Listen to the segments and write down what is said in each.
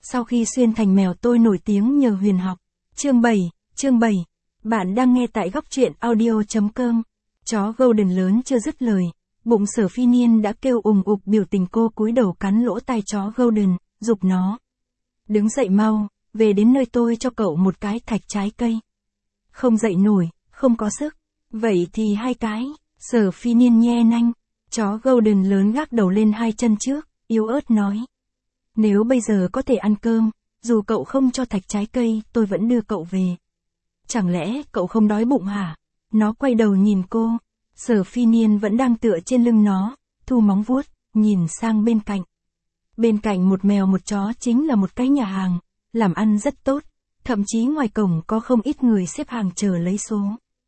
Sau khi xuyên thành mèo tôi nổi tiếng nhờ huyền học. Chương 7. Bạn đang nghe tại góc truyện audio.com. Chó Golden lớn chưa dứt lời, bụng Sở Phi Niên đã kêu ùng ục biểu tình. Cô cúi đầu cắn lỗ tai chó Golden, giục nó. Đứng dậy mau, về đến nơi tôi cho cậu một cái thạch trái cây. Không dậy nổi, không có sức. Vậy thì 2 cái. Sở Phi Niên nhe nanh. Chó Golden lớn gác đầu lên 2 chân trước, yếu ớt nói. Nếu bây giờ có thể ăn cơm, dù cậu không cho thạch trái cây, tôi vẫn đưa cậu về. Chẳng lẽ cậu không đói bụng hả? Nó quay đầu nhìn cô. Sở Phi Niên vẫn đang tựa trên lưng nó, thu móng vuốt, nhìn sang bên cạnh. Bên cạnh một mèo một chó chính là một cái nhà hàng, làm ăn rất tốt, thậm chí ngoài cổng có không ít người xếp hàng chờ lấy số.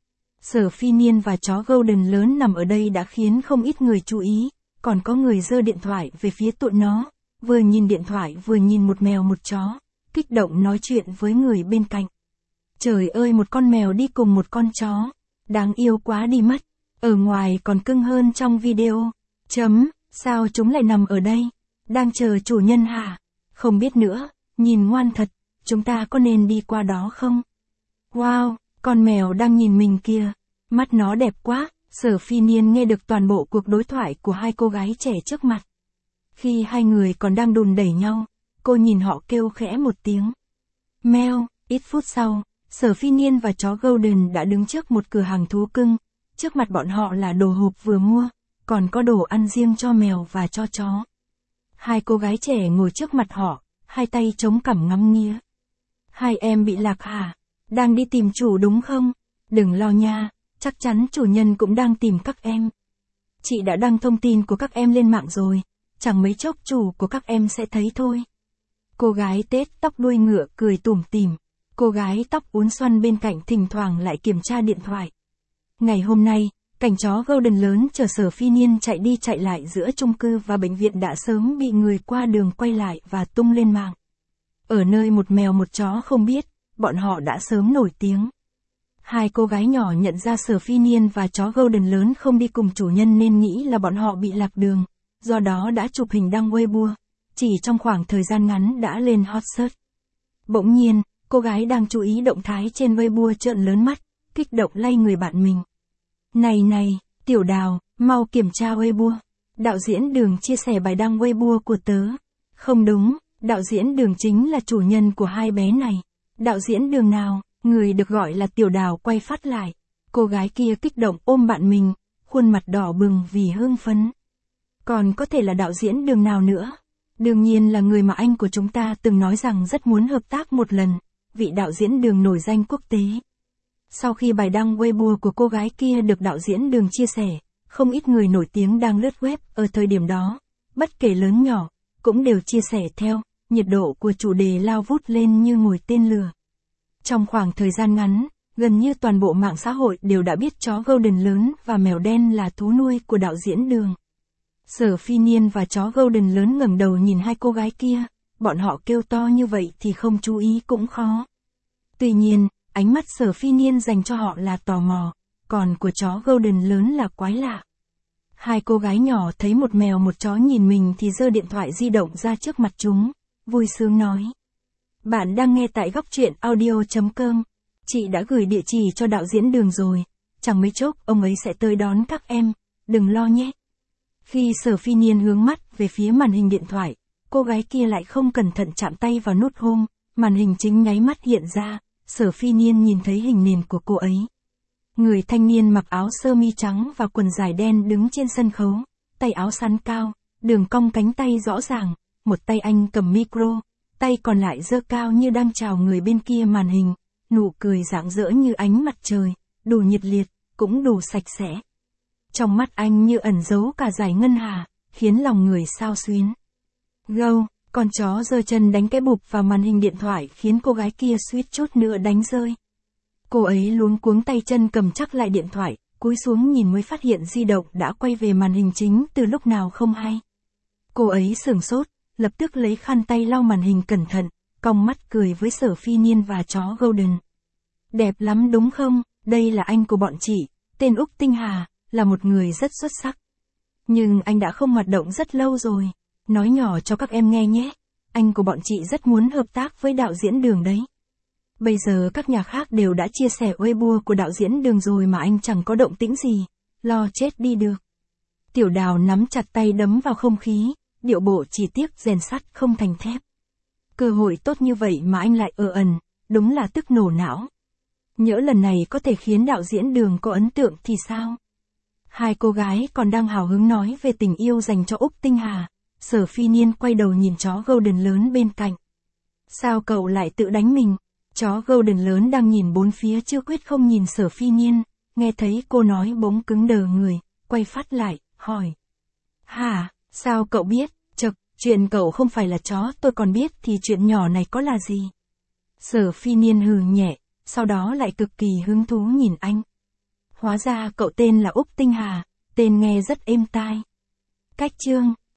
Sở Phi Niên và chó Golden lớn nằm ở đây đã khiến không ít người chú ý, còn có người giơ điện thoại về phía tụi nó, vừa nhìn điện thoại vừa nhìn một mèo một chó, kích động nói chuyện với người bên cạnh. Trời ơi, một con mèo đi cùng một con chó, đáng yêu quá đi mất, ở ngoài còn cưng hơn trong video. Sao chúng lại nằm ở đây? Đang chờ chủ nhân hả? Không biết nữa, nhìn ngoan thật, chúng ta có nên đi qua đó không? Wow, con mèo đang nhìn mình kìa, mắt nó đẹp quá. Sở Phi Niên nghe được toàn bộ cuộc đối thoại của 2 cô gái trẻ trước mặt. Khi 2 người còn đang đùn đẩy nhau, cô nhìn họ kêu khẽ một tiếng. Meo. Ít phút sau, Sở Phi Niên và chó Golden đã đứng trước một cửa hàng thú cưng. Trước mặt bọn họ là đồ hộp vừa mua, còn có đồ ăn riêng cho mèo và cho chó. 2 cô gái trẻ ngồi trước mặt họ, 2 tay chống cằm ngắm nghía. 2 em bị lạc hả? Đang đi tìm chủ đúng không? Đừng lo nha, chắc chắn chủ nhân cũng đang tìm các em. Chị đã đăng thông tin của các em lên mạng rồi, chẳng mấy chốc chủ của các em sẽ thấy thôi. Cô gái tết tóc đuôi ngựa cười tủm tỉm. Cô gái tóc uốn xoăn bên cạnh thỉnh thoảng lại kiểm tra điện thoại. Ngày hôm nay, cảnh chó Golden lớn chở Sở Phi Niên chạy đi chạy lại giữa chung cư và bệnh viện đã sớm bị người qua đường quay lại và tung lên mạng. Ở nơi một mèo một chó không biết, bọn họ đã sớm nổi tiếng. 2 cô gái nhỏ nhận ra Sở Phi Niên và chó Golden lớn không đi cùng chủ nhân nên nghĩ là bọn họ bị lạc đường, do đó đã chụp hình đăng Weibo, chỉ trong khoảng thời gian ngắn đã lên hot search. Bỗng nhiên, cô gái đang chú ý động thái trên Weibo trợn lớn mắt, kích động lay người bạn mình. Này, Tiểu Đào, mau kiểm tra Weibo. Đạo diễn Đường chia sẻ bài đăng Weibo của tớ. Không đúng, đạo diễn Đường chính là chủ nhân của 2 bé này. Đạo diễn Đường nào? Người được gọi là Tiểu Đào quay phát lại. Cô gái kia kích động ôm bạn mình, khuôn mặt đỏ bừng vì hưng phấn. Còn có thể là đạo diễn Đường nào nữa? Đương nhiên là người mà anh của chúng ta từng nói rằng rất muốn hợp tác một lần, vị đạo diễn Đường nổi danh quốc tế. Sau khi bài đăng Weibo của cô gái kia được đạo diễn Đường chia sẻ, không ít người nổi tiếng đang lướt web ở thời điểm đó, bất kể lớn nhỏ, cũng đều chia sẻ theo, nhiệt độ của chủ đề lao vút lên như ngồi tên lửa. Trong khoảng thời gian ngắn, gần như toàn bộ mạng xã hội đều đã biết chó Golden lớn và mèo đen là thú nuôi của đạo diễn Đường. Sở Phi Niên và chó Golden lớn ngẩng đầu nhìn 2 cô gái kia, bọn họ kêu to như vậy thì không chú ý cũng khó. Tuy nhiên, ánh mắt Sở Phi Niên dành cho họ là tò mò, còn của chó Golden lớn là quái lạ. 2 cô gái nhỏ thấy một mèo một chó nhìn mình thì giơ điện thoại di động ra trước mặt chúng, vui sướng nói. Bạn đang nghe tại góc truyện audio.com. Chị đã gửi địa chỉ cho đạo diễn Đường rồi, chẳng mấy chốc ông ấy sẽ tới đón các em, đừng lo nhé. Khi Sở Phi Niên hướng mắt về phía màn hình điện thoại, cô gái kia lại không cẩn thận chạm tay vào nút home, màn hình chính nháy mắt hiện ra, Sở Phi Niên nhìn thấy hình nền của cô ấy. Người thanh niên mặc áo sơ mi trắng và quần dài đen đứng trên sân khấu, tay áo xắn cao, đường cong cánh tay rõ ràng, một tay anh cầm micro, tay còn lại giơ cao như đang chào người bên kia màn hình, nụ cười rạng rỡ như ánh mặt trời, đủ nhiệt liệt, cũng đủ sạch sẽ. Trong mắt anh như ẩn giấu cả dải ngân hà, khiến lòng người xao xuyến. Gâu, con chó giơ chân đánh cái bụp vào màn hình điện thoại khiến cô gái kia suýt chút nữa đánh rơi. Cô ấy luống cuống tay chân cầm chắc lại điện thoại, cúi xuống nhìn mới phát hiện di động đã quay về màn hình chính từ lúc nào không hay. Cô ấy sửng sốt, lập tức lấy khăn tay lau màn hình cẩn thận, cong mắt cười với Sở Phi Niên và chó Golden. Đẹp lắm đúng không? Đây là anh của bọn chị, tên Úc Tinh Hà, là một người rất xuất sắc. Nhưng anh đã không hoạt động rất lâu rồi. Nói nhỏ cho các em nghe nhé. anh của bọn chị rất muốn hợp tác với đạo diễn Đường đấy. Bây giờ các nhà khác đều đã chia sẻ Weibo của đạo diễn Đường rồi mà anh chẳng có động tĩnh gì, lo chết đi được. Tiểu Đào nắm chặt tay đấm vào không khí, điệu bộ chỉ tiếc rèn sắt không thành thép. Cơ hội tốt như vậy mà anh lại ẩn, đúng là tức nổ não. Nhỡ lần này có thể khiến đạo diễn Đường có ấn tượng thì sao? Hai cô gái còn đang hào hứng nói về tình yêu dành cho Úc Tinh Hà, Sở Phi Niên quay đầu nhìn chó Golden lớn bên cạnh. Sao cậu lại tự đánh mình? Chó Golden lớn đang nhìn bốn phía chưa quyết không nhìn Sở Phi Niên, nghe thấy cô nói bỗng cứng đờ người, quay phát lại, hỏi. Hả, sao cậu biết? Chậc, chuyện cậu không phải là chó tôi còn biết thì chuyện nhỏ này có là gì? Sở Phi Niên hừ nhẹ, sau đó lại cực kỳ hứng thú nhìn anh. Hóa ra cậu tên là Úc Tinh Hà, tên nghe rất êm tai. Cách chương